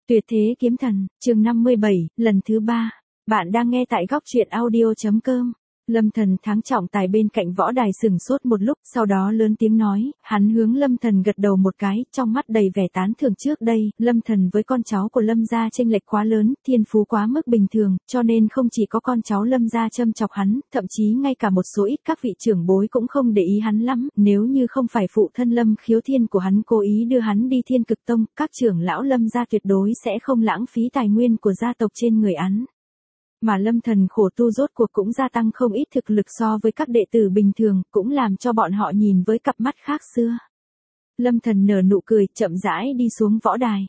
Tuyệt thế kiếm thần, chương 57, lần thứ 3. Bạn đang nghe tại góc truyện audio.com. Lâm Thần Thắng trọng tài bên cạnh võ đài sừng sốt một lúc, sau đó lớn tiếng nói, hắn hướng Lâm Thần gật đầu một cái, trong mắt đầy vẻ tán thưởng. Trước đây, Lâm Thần với con cháu của Lâm gia chênh lệch quá lớn, thiên phú quá mức bình thường, cho nên không chỉ có con cháu Lâm gia châm chọc hắn, thậm chí ngay cả một số ít các vị trưởng bối cũng không để ý hắn lắm, nếu như không phải phụ thân Lâm Khiếu Thiên của hắn cố ý đưa hắn đi Thiên Cực Tông, các trưởng lão Lâm gia tuyệt đối sẽ không lãng phí tài nguyên của gia tộc trên người hắn. Mà Lâm Thần khổ tu rốt cuộc cũng gia tăng không ít thực lực so với các đệ tử bình thường, cũng làm cho bọn họ nhìn với cặp mắt khác xưa. Lâm Thần nở nụ cười, chậm rãi đi xuống võ đài.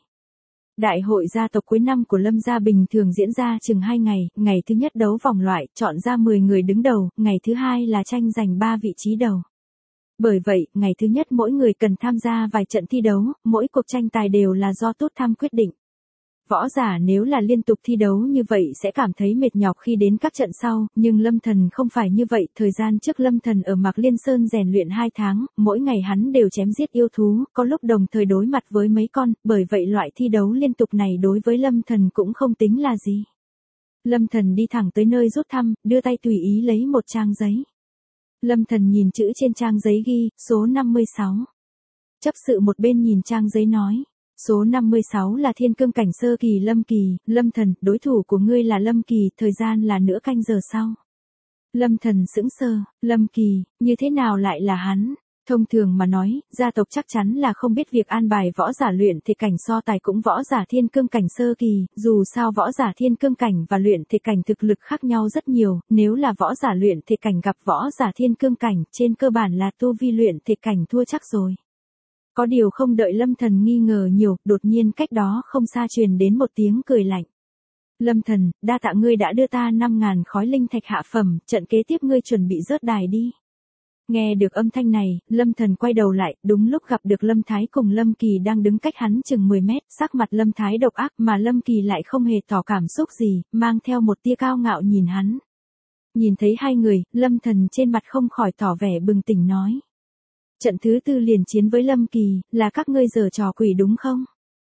Đại hội gia tộc cuối năm của Lâm gia bình thường diễn ra chừng 2 ngày, ngày thứ nhất đấu vòng loại, chọn ra 10 người đứng đầu, ngày thứ hai là tranh giành 3 vị trí đầu. Bởi vậy, ngày thứ nhất mỗi người cần tham gia vài trận thi đấu, mỗi cuộc tranh tài đều là do tút tham quyết định. Võ giả nếu là liên tục thi đấu như vậy sẽ cảm thấy mệt nhọc khi đến các trận sau, nhưng Lâm Thần không phải như vậy. Thời gian trước Lâm Thần ở Mạc Liên Sơn rèn luyện 2 tháng, mỗi ngày hắn đều chém giết yêu thú, có lúc đồng thời đối mặt với mấy con, bởi vậy loại thi đấu liên tục này đối với Lâm Thần cũng không tính là gì. Lâm Thần đi thẳng tới nơi rút thăm, đưa tay tùy ý lấy một trang giấy. Lâm Thần nhìn chữ trên trang giấy ghi, số 56. Chấp sự một bên nhìn trang giấy nói. Số 56 là thiên cương cảnh sơ kỳ Lâm Kỳ, Lâm Thần, đối thủ của ngươi là Lâm Kỳ, thời gian là nửa canh giờ sau. Lâm Thần sững sờ, Lâm Kỳ, như thế nào lại là hắn? Thông thường mà nói, gia tộc chắc chắn là không biết việc an bài võ giả luyện thể cảnh so tài cũng võ giả thiên cương cảnh sơ kỳ, dù sao võ giả thiên cương cảnh và luyện thể cảnh thực lực khác nhau rất nhiều, nếu là võ giả luyện thể cảnh gặp võ giả thiên cương cảnh, trên cơ bản là tu vi luyện thể cảnh thua chắc rồi. Có điều không đợi Lâm Thần nghi ngờ nhiều, đột nhiên cách đó không xa truyền đến một tiếng cười lạnh. Lâm Thần, đa tạ ngươi đã đưa ta 5.000 khói linh thạch hạ phẩm, trận kế tiếp ngươi chuẩn bị rớt đài đi. Nghe được âm thanh này, Lâm Thần quay đầu lại, đúng lúc gặp được Lâm Thái cùng Lâm Kỳ đang đứng cách hắn chừng 10 mét, sắc mặt Lâm Thái độc ác mà Lâm Kỳ lại không hề tỏ cảm xúc gì, mang theo một tia cao ngạo nhìn hắn. Nhìn thấy hai người, Lâm Thần trên mặt không khỏi tỏ vẻ bừng tỉnh nói. Trận thứ 4 liền chiến với Lâm Kỳ, là các ngươi giở trò quỷ đúng không?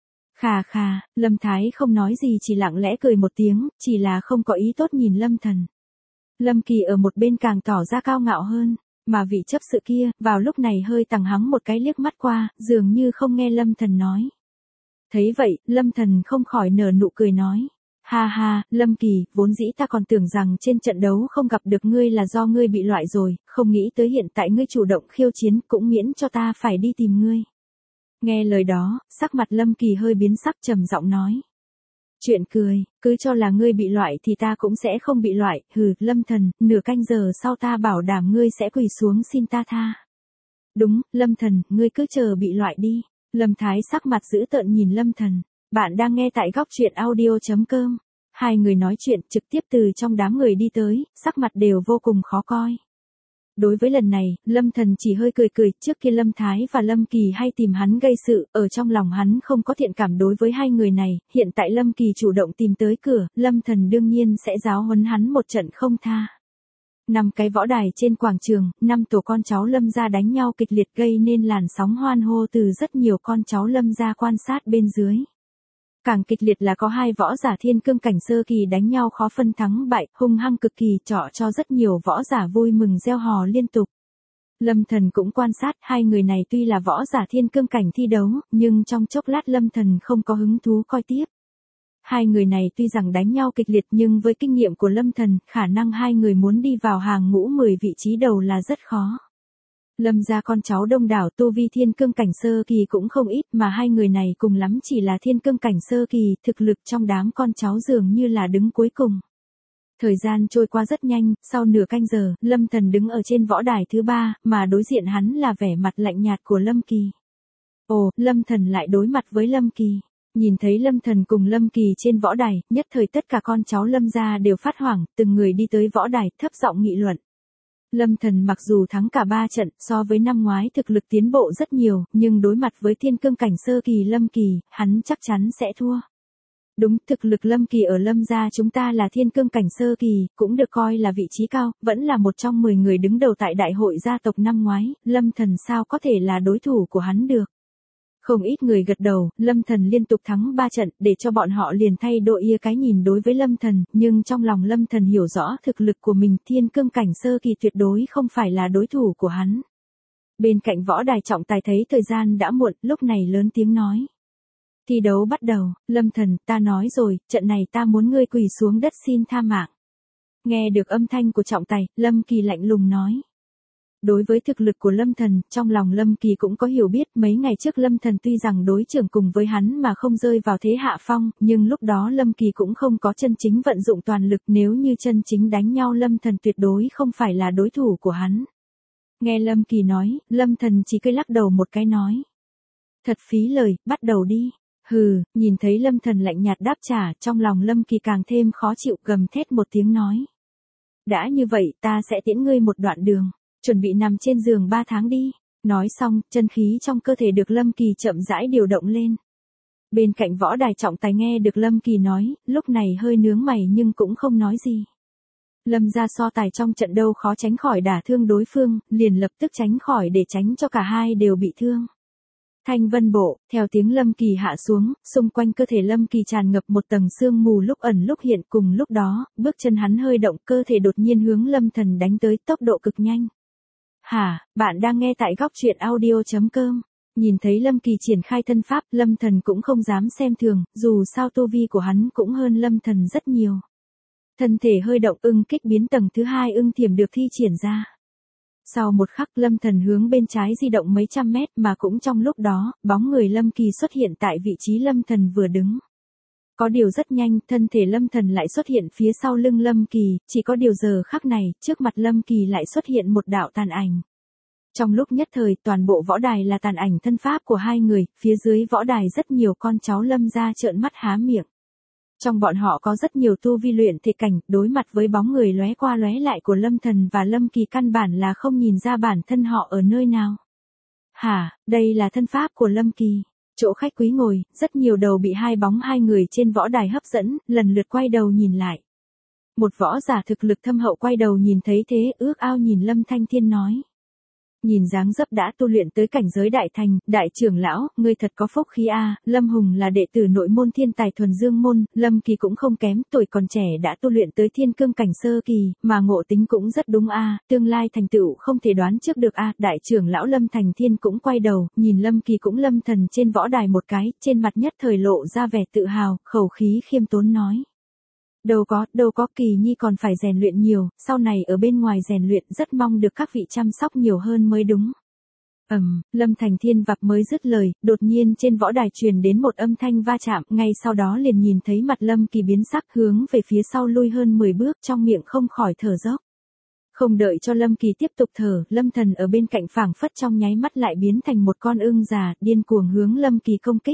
Khà khà, Lâm Thái không nói gì chỉ lặng lẽ cười một tiếng, chỉ là không có ý tốt nhìn Lâm Thần. Lâm Kỳ ở một bên càng tỏ ra cao ngạo hơn, mà vị chấp sự kia, vào lúc này hơi tằng hắng một cái liếc mắt qua, dường như không nghe Lâm Thần nói. Thấy vậy, Lâm Thần không khỏi nở nụ cười nói. Ha ha, Lâm Kỳ, vốn dĩ ta còn tưởng rằng trên trận đấu không gặp được ngươi là do ngươi bị loại rồi, không nghĩ tới hiện tại ngươi chủ động khiêu chiến cũng miễn cho ta phải đi tìm ngươi. Nghe lời đó, sắc mặt Lâm Kỳ hơi biến sắc trầm giọng nói. Chuyện cười, cứ cho là ngươi bị loại thì ta cũng sẽ không bị loại, hừ, Lâm Thần, nửa canh giờ sau ta bảo đảm ngươi sẽ quỳ xuống xin ta tha. Đúng, Lâm Thần, ngươi cứ chờ bị loại đi. Lâm Thái sắc mặt dữ tợn nhìn Lâm Thần. Bạn đang nghe tại góc truyện audio.com. Hai người nói chuyện trực tiếp từ trong đám người đi tới, sắc mặt đều vô cùng khó coi. Đối với lần này, Lâm Thần chỉ hơi cười cười, trước kia Lâm Thái và Lâm Kỳ hay tìm hắn gây sự, ở trong lòng hắn không có thiện cảm đối với hai người này, hiện tại Lâm Kỳ chủ động tìm tới cửa, Lâm Thần đương nhiên sẽ giáo huấn hắn một trận không tha. 5 cái võ đài trên quảng trường, 5 tổ con cháu Lâm gia đánh nhau kịch liệt gây nên làn sóng hoan hô từ rất nhiều con cháu Lâm gia quan sát bên dưới. Càng kịch liệt là có 2 võ giả thiên cương cảnh sơ kỳ đánh nhau khó phân thắng bại, hung hăng cực kỳ, trọ cho rất nhiều võ giả vui mừng reo hò liên tục. Lâm Thần cũng quan sát, hai người này tuy là võ giả thiên cương cảnh thi đấu, nhưng trong chốc lát Lâm Thần không có hứng thú coi tiếp. Hai người này tuy rằng đánh nhau kịch liệt nhưng với kinh nghiệm của Lâm Thần, khả năng hai người muốn đi vào hàng ngũ 10 vị trí đầu là rất khó. Lâm gia con cháu đông đảo tu vi thiên cương cảnh sơ kỳ cũng không ít mà hai người này cùng lắm chỉ là thiên cương cảnh sơ kỳ, thực lực trong đám con cháu dường như là đứng cuối cùng. Thời gian trôi qua rất nhanh, sau nửa canh giờ, Lâm Thần đứng ở trên võ đài thứ 3, mà đối diện hắn là vẻ mặt lạnh nhạt của Lâm Kỳ. Ồ, Lâm Thần lại đối mặt với Lâm Kỳ. Nhìn thấy Lâm Thần cùng Lâm Kỳ trên võ đài, nhất thời tất cả con cháu Lâm gia đều phát hoảng, từng người đi tới võ đài, thấp giọng nghị luận. Lâm Thần mặc dù thắng cả 3 trận, so với năm ngoái thực lực tiến bộ rất nhiều, nhưng đối mặt với thiên cương cảnh sơ kỳ Lâm Kỳ, hắn chắc chắn sẽ thua. Đúng, thực lực Lâm Kỳ ở Lâm gia chúng ta là thiên cương cảnh sơ kỳ, cũng được coi là vị trí cao, vẫn là một trong 10 người đứng đầu tại đại hội gia tộc năm ngoái, Lâm Thần sao có thể là đối thủ của hắn được. Không ít người gật đầu, Lâm Thần liên tục thắng 3 trận để cho bọn họ liền thay đổi cái nhìn đối với Lâm Thần, nhưng trong lòng Lâm Thần hiểu rõ thực lực của mình, thiên cương cảnh sơ kỳ tuyệt đối không phải là đối thủ của hắn. Bên cạnh võ đài trọng tài thấy thời gian đã muộn, lúc này lớn tiếng nói. Thi đấu bắt đầu, Lâm Thần, ta nói rồi, trận này ta muốn ngươi quỳ xuống đất xin tha mạng. Nghe được âm thanh của trọng tài, Lâm Kỳ lạnh lùng nói. Đối với thực lực của Lâm Thần, trong lòng Lâm Kỳ cũng có hiểu biết, mấy ngày trước Lâm Thần tuy rằng đối trưởng cùng với hắn mà không rơi vào thế hạ phong, nhưng lúc đó Lâm Kỳ cũng không có chân chính vận dụng toàn lực, nếu như chân chính đánh nhau Lâm Thần tuyệt đối không phải là đối thủ của hắn. Nghe Lâm Kỳ nói, Lâm Thần chỉ cười lắc đầu một cái nói. Thật phí lời, bắt đầu đi. Hừ, nhìn thấy Lâm Thần lạnh nhạt đáp trả, trong lòng Lâm Kỳ càng thêm khó chịu, gầm thét một tiếng nói. Đã như vậy, ta sẽ tiễn ngươi một đoạn đường, chuẩn bị nằm trên giường 3 tháng đi. Nói xong, chân khí trong cơ thể được Lâm Kỳ chậm rãi điều động lên. Bên cạnh võ đài trọng tài nghe được Lâm Kỳ nói, lúc này hơi nhướng mày nhưng cũng không nói gì. Lâm gia so tài trong trận đấu khó tránh khỏi đả thương đối phương, liền lập tức tránh khỏi để tránh cho cả hai đều bị thương. Thanh vân bộ, theo tiếng Lâm Kỳ hạ xuống, xung quanh cơ thể Lâm Kỳ tràn ngập một tầng sương mù lúc ẩn lúc hiện, cùng lúc đó, bước chân hắn hơi động, cơ thể đột nhiên hướng Lâm Thần đánh tới tốc độ cực nhanh. Hả, bạn đang nghe tại góc truyện audio.com. Nhìn thấy Lâm Kỳ triển khai thân pháp, Lâm Thần cũng không dám xem thường, dù sao tu vi của hắn cũng hơn Lâm Thần rất nhiều. Thân thể hơi động, ưng kích biến tầng thứ 2 ưng thiểm được thi triển ra. Sau một khắc Lâm Thần hướng bên trái di động mấy trăm mét, mà cũng trong lúc đó, bóng người Lâm Kỳ xuất hiện tại vị trí Lâm Thần vừa đứng. Có điều rất nhanh, thân thể Lâm Thần lại xuất hiện phía sau lưng Lâm Kỳ, chỉ có điều giờ khắc này, trước mặt Lâm Kỳ lại xuất hiện một đạo tàn ảnh. Trong lúc nhất thời, toàn bộ võ đài là tàn ảnh thân pháp của hai người, phía dưới võ đài rất nhiều con cháu Lâm gia trợn mắt há miệng. Trong bọn họ có rất nhiều tu vi luyện thể cảnh, đối mặt với bóng người lóe qua lóe lại của Lâm Thần và Lâm Kỳ căn bản là không nhìn ra bản thân họ ở nơi nào. Hả, đây là thân pháp của Lâm Kỳ. Chỗ khách quý ngồi, rất nhiều đầu bị hai bóng hai người trên võ đài hấp dẫn, lần lượt quay đầu nhìn lại. Một võ giả thực lực thâm hậu quay đầu nhìn thấy thế, ước ao nhìn Lâm Thanh Thiên nói. Nhìn dáng dấp đã tu luyện tới cảnh giới đại thành, đại trưởng lão, ngươi thật có phúc khí a. Lâm Hùng là đệ tử nội môn thiên tài thuần dương môn, Lâm Kỳ cũng không kém, tuổi còn trẻ đã tu luyện tới thiên cương cảnh sơ kỳ, mà ngộ tính cũng rất đúng a, tương lai thành tựu không thể đoán trước được a. Đại trưởng lão Lâm Thành Thiên cũng quay đầu, nhìn Lâm Kỳ cũng Lâm Thần trên võ đài một cái, trên mặt nhất thời lộ ra vẻ tự hào, khẩu khí khiêm tốn nói. Đâu có, Kỳ nhi còn phải rèn luyện nhiều, sau này ở bên ngoài rèn luyện, rất mong được các vị chăm sóc nhiều hơn mới đúng. Lâm Thành Thiên vạc mới dứt lời, đột nhiên trên võ đài truyền đến một âm thanh va chạm, ngay sau đó liền nhìn thấy mặt Lâm Kỳ biến sắc, hướng về phía sau lui hơn 10 bước, trong miệng không khỏi thở dốc. Không đợi cho Lâm Kỳ tiếp tục thở, Lâm Thần ở bên cạnh phảng phất trong nháy mắt lại biến thành một con ưng già, điên cuồng hướng Lâm Kỳ công kích.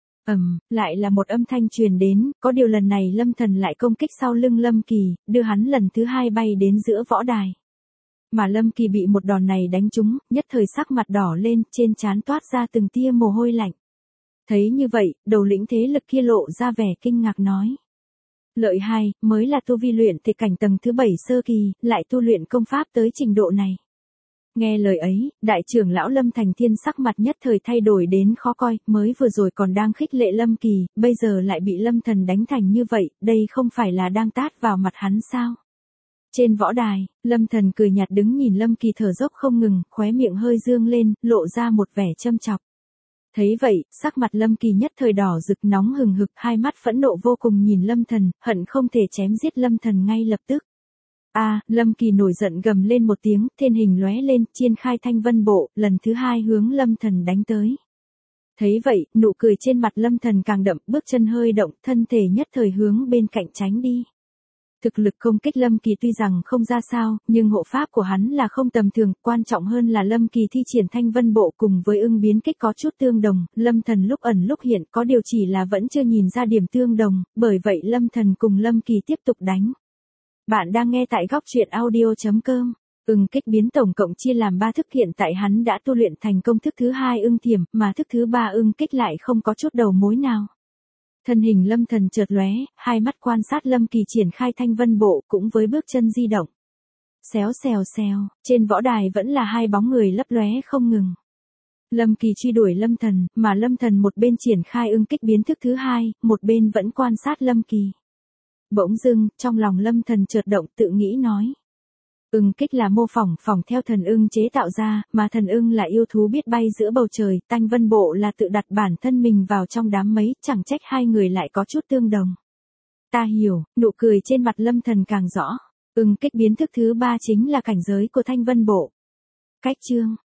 Lại là một âm thanh truyền đến, có điều lần này Lâm Thần lại công kích sau lưng Lâm Kỳ, đưa hắn lần thứ 2 bay đến giữa võ đài. Mà Lâm Kỳ bị một đòn này đánh trúng, nhất thời sắc mặt đỏ lên, trên trán toát ra từng tia mồ hôi lạnh. Thấy như vậy, đầu lĩnh thế lực kia lộ ra vẻ kinh ngạc nói. Lợi hai, mới là tu vi luyện thể cảnh tầng thứ 7 sơ kỳ, lại tu luyện công pháp tới trình độ này. Nghe lời ấy, đại trưởng lão Lâm Thành Thiên sắc mặt nhất thời thay đổi đến khó coi, mới vừa rồi còn đang khích lệ Lâm Kỳ, bây giờ lại bị Lâm Thần đánh thành như vậy, đây không phải là đang tát vào mặt hắn sao? Trên võ đài, Lâm Thần cười nhạt đứng nhìn Lâm Kỳ thở dốc không ngừng, khóe miệng hơi dương lên, lộ ra một vẻ châm chọc. Thấy vậy, sắc mặt Lâm Kỳ nhất thời đỏ rực nóng hừng hực, hai mắt phẫn nộ vô cùng nhìn Lâm Thần, hận không thể chém giết Lâm Thần ngay lập tức. Lâm Kỳ nổi giận gầm lên một tiếng, thiên hình lóe lên, triển khai thanh vân bộ, lần thứ 2 hướng Lâm Thần đánh tới. Thấy vậy, nụ cười trên mặt Lâm Thần càng đậm, bước chân hơi động, thân thể nhất thời hướng bên cạnh tránh đi. Thực lực công kích Lâm Kỳ tuy rằng không ra sao, nhưng hộ pháp của hắn là không tầm thường, quan trọng hơn là Lâm Kỳ thi triển thanh vân bộ cùng với ưng biến kích có chút tương đồng, Lâm Thần lúc ẩn lúc hiện, có điều chỉ là vẫn chưa nhìn ra điểm tương đồng, bởi vậy Lâm Thần cùng Lâm Kỳ tiếp tục đánh. Bạn đang nghe tại góc truyện audio.com. Ưng kích biến tổng cộng chia làm 3 thức, hiện tại hắn đã tu luyện thành công thức thứ 2 ưng thiểm, mà thức thứ 3 ưng kích lại không có chút đầu mối nào. Thân hình Lâm Thần chợt lóe, hai mắt quan sát Lâm Kỳ triển khai thanh vân bộ, cũng với bước chân di động. Xèo xèo xèo, trên võ đài vẫn là hai bóng người lấp lóe không ngừng. Lâm Kỳ truy đuổi Lâm Thần, mà Lâm Thần một bên triển khai ưng kích biến thức thứ hai, một bên vẫn quan sát Lâm Kỳ. Bỗng dưng, trong lòng Lâm Thần chợt động tự nghĩ nói. Ưng kích là mô phỏng theo thần ưng chế tạo ra, mà thần ưng là yêu thú biết bay giữa bầu trời, Tanh Vân Bộ là tự đặt bản thân mình vào trong đám mây, chẳng trách hai người lại có chút tương đồng. Ta hiểu, nụ cười trên mặt Lâm Thần càng rõ. Ưng kích biến thức thứ ba chính là cảnh giới của Thanh Vân Bộ. Cách chương